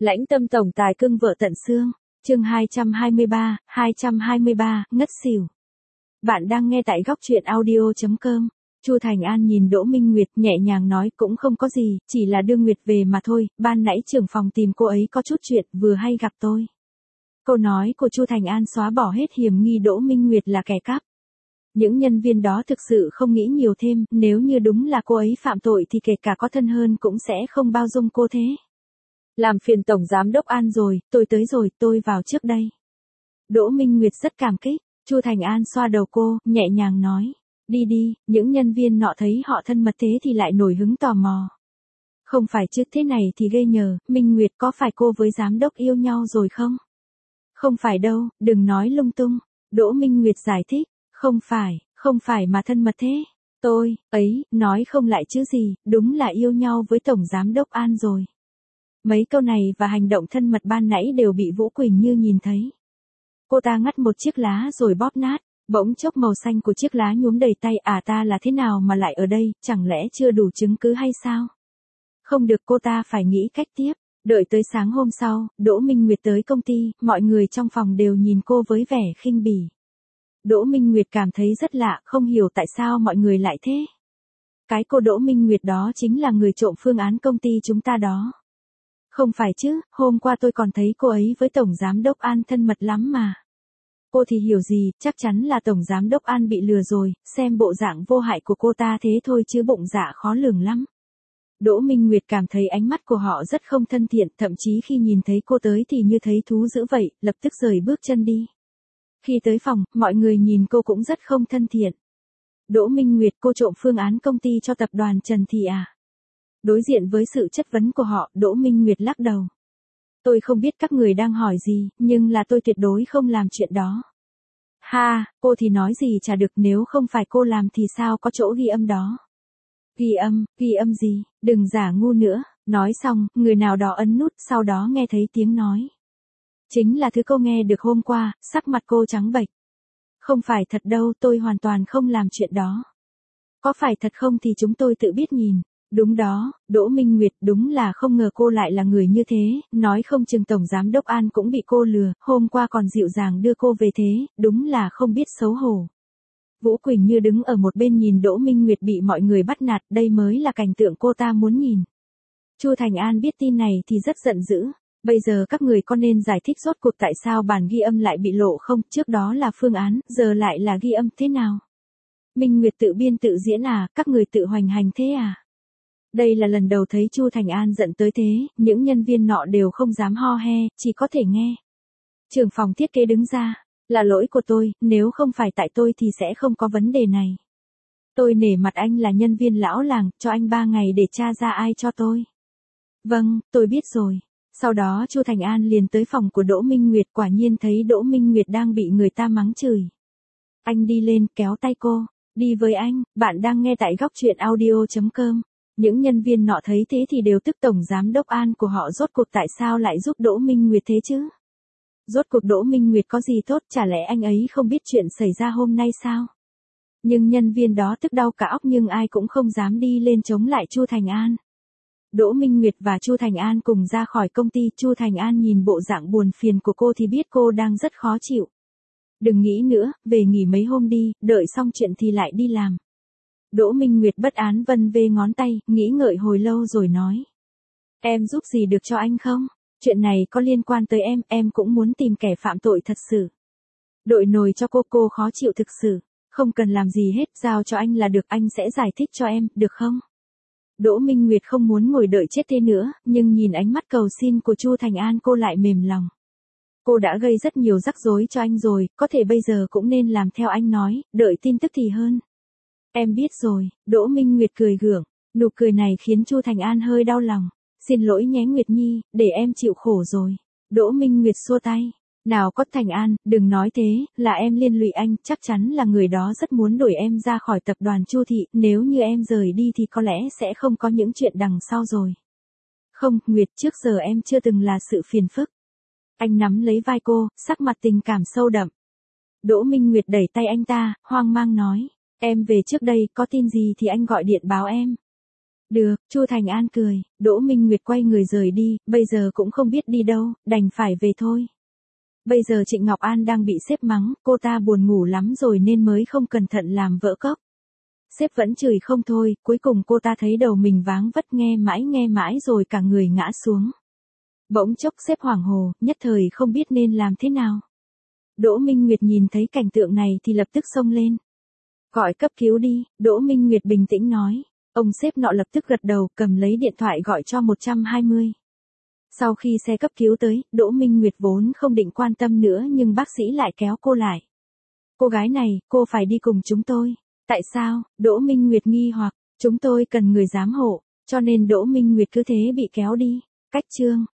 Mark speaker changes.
Speaker 1: Lãnh Tâm tổng tài cưng vợ tận xương. Chương 223, ngất xỉu. Bạn đang nghe tại góc truyện audio.com. Chu Thành An nhìn Đỗ Minh Nguyệt nhẹ nhàng nói cũng không có gì, chỉ là đưa Nguyệt về mà thôi, ban nãy trưởng phòng tìm cô ấy có chút chuyện, vừa hay gặp tôi. Câu nói của Chu Thành An xóa bỏ hết hiểm nghi Đỗ Minh Nguyệt là kẻ cắp. Những nhân viên đó thực sự không nghĩ nhiều thêm, nếu như đúng là cô ấy phạm tội thì kể cả có thân hơn cũng sẽ không bao dung cô thế. Làm phiền Tổng Giám đốc An rồi, tôi tới rồi, tôi vào trước đây. Đỗ Minh Nguyệt rất cảm kích, Chu Thành An xoa đầu cô, nhẹ nhàng nói. Đi đi, những nhân viên nọ thấy họ thân mật thế thì lại nổi hứng tò mò. Không phải chứ, thế này thì ghê nhờ, Minh Nguyệt có phải cô với giám đốc yêu nhau rồi không? Không phải đâu, đừng nói lung tung. Đỗ Minh Nguyệt giải thích, không phải mà thân mật thế. Tôi, ấy, nói không lại chứ gì, đúng là yêu nhau với Tổng Giám đốc An rồi. Mấy câu này và hành động thân mật ban nãy đều bị Vũ Quỳnh Như nhìn thấy. Cô ta ngắt một chiếc lá rồi bóp nát, bỗng chốc màu xanh của chiếc lá nhuốm đầy tay. Ta là thế nào mà lại ở đây, chẳng lẽ chưa đủ chứng cứ hay sao? Không được, cô ta phải nghĩ cách tiếp. Đợi tới sáng hôm sau, Đỗ Minh Nguyệt tới công ty, mọi người trong phòng đều nhìn cô với vẻ khinh bỉ. Đỗ Minh Nguyệt cảm thấy rất lạ, không hiểu tại sao mọi người lại thế. Cái cô Đỗ Minh Nguyệt đó chính là người trộm phương án công ty chúng ta đó. Không phải chứ, hôm qua tôi còn thấy cô ấy với Tổng Giám đốc An thân mật lắm mà. Cô thì hiểu gì, chắc chắn là Tổng Giám đốc An bị lừa rồi, xem bộ dạng vô hại của cô ta thế thôi chứ bụng dạ khó lường lắm. Đỗ Minh Nguyệt cảm thấy ánh mắt của họ rất không thân thiện, thậm chí khi nhìn thấy cô tới thì như thấy thú dữ vậy, lập tức rời bước chân đi. Khi tới phòng, mọi người nhìn cô cũng rất không thân thiện. Đỗ Minh Nguyệt, cô trộm phương án công ty cho tập đoàn Trần Thị à? Đối diện với sự chất vấn của họ, Đỗ Minh Nguyệt lắc đầu. Tôi không biết các người đang hỏi gì, nhưng là tôi tuyệt đối không làm chuyện đó. Ha, cô thì nói gì chả được, nếu không phải cô làm thì sao có chỗ ghi âm đó. Ghi âm gì, đừng giả ngu nữa. Nói xong, người nào đó ấn nút, sau đó nghe thấy tiếng nói. Chính là thứ cô nghe được hôm qua, sắc mặt cô trắng bệch. Không phải thật đâu, tôi hoàn toàn không làm chuyện đó. Có phải thật không thì chúng tôi tự biết nhìn. Đúng đó, Đỗ Minh Nguyệt, đúng là không ngờ cô lại là người như thế, nói không chừng Tổng Giám đốc An cũng bị cô lừa, hôm qua còn dịu dàng đưa cô về thế, đúng là không biết xấu hổ. Vũ Quỳnh Như đứng ở một bên nhìn Đỗ Minh Nguyệt bị mọi người bắt nạt, đây mới là cảnh tượng cô ta muốn nhìn. Chu Thành An biết tin này thì rất giận dữ. Bây giờ các người có nên giải thích rốt cuộc tại sao bản ghi âm lại bị lộ không, trước đó là phương án, giờ lại là ghi âm thế nào? Minh Nguyệt tự biên tự diễn à, các người tự hoành hành thế à? Đây là lần đầu thấy Chu Thành An giận tới thế, những nhân viên nọ đều không dám ho he, chỉ có thể nghe. Trưởng phòng thiết kế đứng ra, là lỗi của tôi, nếu không phải tại tôi thì sẽ không có vấn đề này. Tôi nể mặt anh là nhân viên lão làng, cho anh 3 ngày để tra ra ai cho tôi. Vâng, tôi biết rồi. Sau đó Chu Thành An liền tới phòng của Đỗ Minh Nguyệt, quả nhiên thấy Đỗ Minh Nguyệt đang bị người ta mắng chửi. Anh đi lên, kéo tay cô, đi với anh, bạn đang nghe tại góc truyện audio.com. Những nhân viên nọ thấy thế thì đều tức Tổng Giám đốc An của họ rốt cuộc tại sao lại giúp Đỗ Minh Nguyệt thế chứ? Rốt cuộc Đỗ Minh Nguyệt có gì tốt, chả lẽ anh ấy không biết chuyện xảy ra hôm nay sao? Nhưng nhân viên đó tức đau cả óc nhưng ai cũng không dám đi lên chống lại Chu Thành An. Đỗ Minh Nguyệt và Chu Thành An cùng ra khỏi công ty, Chu Thành An nhìn bộ dạng buồn phiền của cô thì biết cô đang rất khó chịu. Đừng nghĩ nữa, về nghỉ mấy hôm đi, đợi xong chuyện thì lại đi làm. Đỗ Minh Nguyệt bất án vân vê ngón tay, nghĩ ngợi hồi lâu rồi nói. Em giúp gì được cho anh không? Chuyện này có liên quan tới em cũng muốn tìm kẻ phạm tội thật sự. Đội nồi cho cô khó chịu thực sự, không cần làm gì hết, giao cho anh là được, anh sẽ giải thích cho em, được không? Đỗ Minh Nguyệt không muốn ngồi đợi chết thế nữa, nhưng nhìn ánh mắt cầu xin của Chu Thành An cô lại mềm lòng. Cô đã gây rất nhiều rắc rối cho anh rồi, có thể bây giờ cũng nên làm theo anh nói, đợi tin tức thì hơn. Em biết rồi, Đỗ Minh Nguyệt cười gượng, nụ cười này khiến Chu Thành An hơi đau lòng. Xin lỗi nhé Nguyệt Nhi, để em chịu khổ rồi. Đỗ Minh Nguyệt xua tay. Nào có Thành An, đừng nói thế, là em liên lụy anh, chắc chắn là người đó rất muốn đuổi em ra khỏi tập đoàn Chu Thị, nếu như em rời đi thì có lẽ sẽ không có những chuyện đằng sau rồi. Không, Nguyệt, trước giờ em chưa từng là sự phiền phức. Anh nắm lấy vai cô, sắc mặt tình cảm sâu đậm. Đỗ Minh Nguyệt đẩy tay anh ta, hoang mang nói. Em về trước đây, có tin gì thì anh gọi điện báo em. Được, Chu Thành An cười, Đỗ Minh Nguyệt quay người rời đi, bây giờ cũng không biết đi đâu, đành phải về thôi. Bây giờ Trịnh Ngọc An đang bị sếp mắng, cô ta buồn ngủ lắm rồi nên mới không cẩn thận làm vỡ cốc. Sếp vẫn chửi không thôi, cuối cùng cô ta thấy đầu mình váng vất nghe mãi rồi cả người ngã xuống. Bỗng chốc sếp hoảng hồn, nhất thời không biết nên làm thế nào. Đỗ Minh Nguyệt nhìn thấy cảnh tượng này thì lập tức xông lên. Gọi cấp cứu đi, Đỗ Minh Nguyệt bình tĩnh nói. Ông sếp nọ lập tức gật đầu, cầm lấy điện thoại gọi cho 120. Sau khi xe cấp cứu tới, Đỗ Minh Nguyệt vốn không định quan tâm nữa nhưng bác sĩ lại kéo cô lại. Cô gái này, cô phải đi cùng chúng tôi. Tại sao? Đỗ Minh Nguyệt nghi hoặc, chúng tôi cần người giám hộ, cho nên Đỗ Minh Nguyệt cứ thế bị kéo đi. Cách chương